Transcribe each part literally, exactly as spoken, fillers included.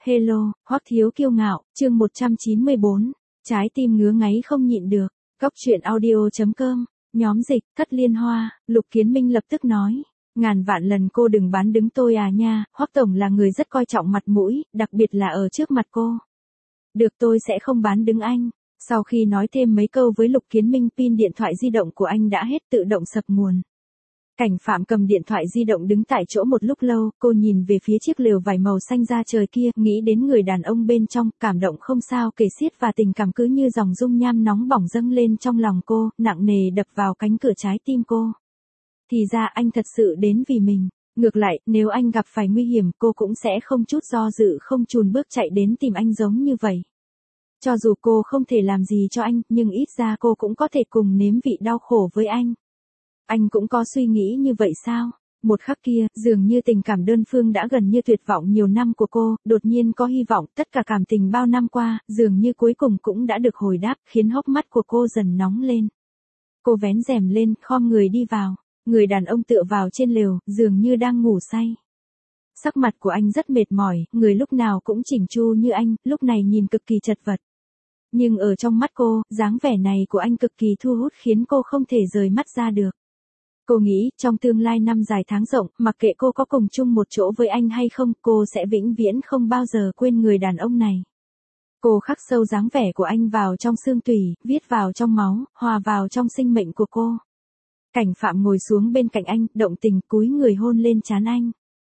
Hello, Hoắc Thiếu Kiêu Ngạo, chương một trăm chín mươi bốn, trái tim ngứa ngáy không nhịn được, Cóc truyện audio.com, nhóm dịch, Thất Liên Hoa, Lục Kiến Minh lập tức nói, ngàn vạn lần cô đừng bán đứng tôi à nha, Hoắc Tổng là người rất coi trọng mặt mũi, đặc biệt là ở trước mặt cô. Được, tôi sẽ không bán đứng anh. Sau khi nói thêm mấy câu với Lục Kiến Minh, pin điện thoại di động của anh đã hết, tự động sập nguồn. Cảnh Phạm cầm điện thoại di động đứng tại chỗ một lúc lâu, cô nhìn về phía chiếc lều vải màu xanh da trời kia, nghĩ đến người đàn ông bên trong, cảm động không sao kể xiết và tình cảm cứ như dòng dung nham nóng bỏng dâng lên trong lòng cô, nặng nề đập vào cánh cửa trái tim cô. Thì ra anh thật sự đến vì mình. Ngược lại, nếu anh gặp phải nguy hiểm, cô cũng sẽ không chút do dự không chùn bước chạy đến tìm anh giống như vậy. Cho dù cô không thể làm gì cho anh, nhưng ít ra cô cũng có thể cùng nếm vị đau khổ với anh. Anh cũng có suy nghĩ như vậy sao? Một khắc kia, dường như tình cảm đơn phương đã gần như tuyệt vọng nhiều năm của cô, đột nhiên có hy vọng, tất cả cảm tình bao năm qua, dường như cuối cùng cũng đã được hồi đáp, khiến hốc mắt của cô dần nóng lên. Cô vén rèm lên, khom người đi vào. Người đàn ông tựa vào trên lều, dường như đang ngủ say. Sắc mặt của anh rất mệt mỏi, người lúc nào cũng chỉnh chu như anh, lúc này nhìn cực kỳ chật vật. Nhưng ở trong mắt cô, dáng vẻ này của anh cực kỳ thu hút khiến cô không thể rời mắt ra được. Cô nghĩ, trong tương lai năm dài tháng rộng, mặc kệ cô có cùng chung một chỗ với anh hay không, cô sẽ vĩnh viễn không bao giờ quên người đàn ông này. Cô khắc sâu dáng vẻ của anh vào trong xương tủy, viết vào trong máu, hòa vào trong sinh mệnh của cô. Cảnh Phạm ngồi xuống bên cạnh anh, động tình cúi người hôn lên trán anh.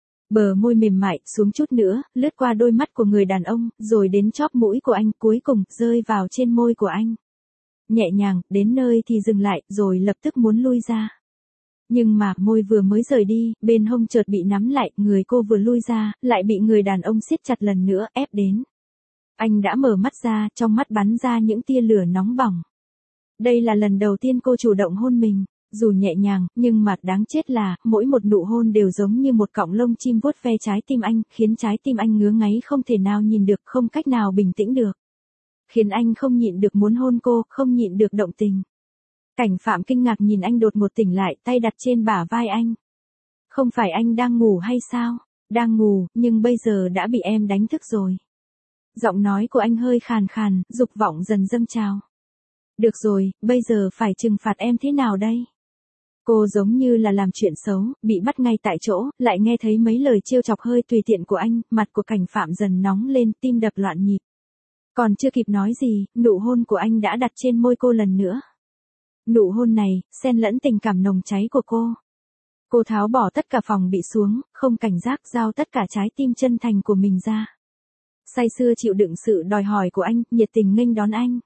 Bờ môi mềm mại, xuống chút nữa, lướt qua đôi mắt của người đàn ông, rồi đến chóp mũi của anh, cuối cùng, rơi vào trên môi của anh. Nhẹ nhàng, đến nơi thì dừng lại, rồi lập tức muốn lui ra. Nhưng mà, môi vừa mới rời đi, bên hông chợt bị nắm lại, người cô vừa lui ra, lại bị người đàn ông siết chặt lần nữa, ép đến. Anh đã mở mắt ra, trong mắt bắn ra những tia lửa nóng bỏng. Đây là lần đầu tiên cô chủ động hôn mình. Dù nhẹ nhàng, nhưng mà đáng chết là, mỗi một nụ hôn đều giống như một cọng lông chim vuốt ve trái tim anh, khiến trái tim anh ngứa ngáy không thể nào nhìn được, không cách nào bình tĩnh được. Khiến anh không nhịn được muốn hôn cô, không nhịn được động tình. Cảnh Phạm kinh ngạc nhìn anh đột ngột tỉnh lại, tay đặt trên bả vai anh. Không phải anh đang ngủ hay sao? Đang ngủ, nhưng bây giờ đã bị em đánh thức rồi. Giọng nói của anh hơi khàn khàn, dục vọng dần dâng trào. Được rồi, bây giờ phải trừng phạt em thế nào đây? Cô giống như là làm chuyện xấu, bị bắt ngay tại chỗ, lại nghe thấy mấy lời trêu chọc hơi tùy tiện của anh, mặt của Cảnh Phạm dần nóng lên, tim đập loạn nhịp. Còn chưa kịp nói gì, nụ hôn của anh đã đặt trên môi cô lần nữa. Nụ hôn này, xen lẫn tình cảm nồng cháy của cô. Cô tháo bỏ tất cả phòng bị xuống, không cảnh giác, giao tất cả trái tim chân thành của mình ra. Say sưa chịu đựng sự đòi hỏi của anh, nhiệt tình nghênh đón anh.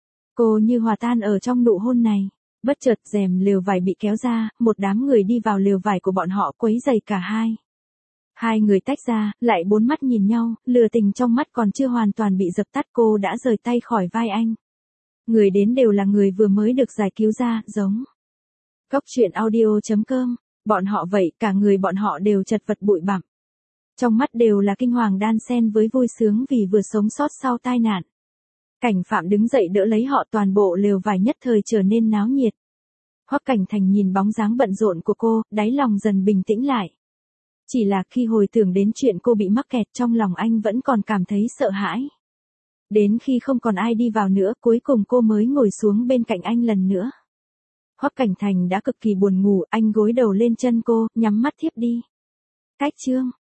Cô như hòa tan ở trong nụ hôn này. Bất chợt rèm lều vải bị kéo ra, một đám người đi vào lều vải của bọn họ quấy rầy cả hai. Hai người tách ra, lại bốn mắt nhìn nhau, lửa tình trong mắt còn chưa hoàn toàn bị dập tắt, cô đã rời tay khỏi vai anh. Người đến đều là người vừa mới được giải cứu ra, giống. Cóc truyện audio.com, bọn họ vậy, cả người bọn họ đều chật vật bụi bặm. Trong mắt đều là kinh hoàng đan xen với vui sướng vì vừa sống sót sau tai nạn. Cảnh Phạm đứng dậy đỡ lấy họ, toàn bộ lều vải nhất thời trở nên náo nhiệt. Hoắc Cảnh Thành nhìn bóng dáng bận rộn của cô, đáy lòng dần bình tĩnh lại. Chỉ là khi hồi tưởng đến chuyện cô bị mắc kẹt, trong lòng anh vẫn còn cảm thấy sợ hãi. Đến khi không còn ai đi vào nữa, cuối cùng cô mới ngồi xuống bên cạnh anh lần nữa. Hoắc Cảnh Thành đã cực kỳ buồn ngủ, anh gối đầu lên chân cô, nhắm mắt thiếp đi. Cách chương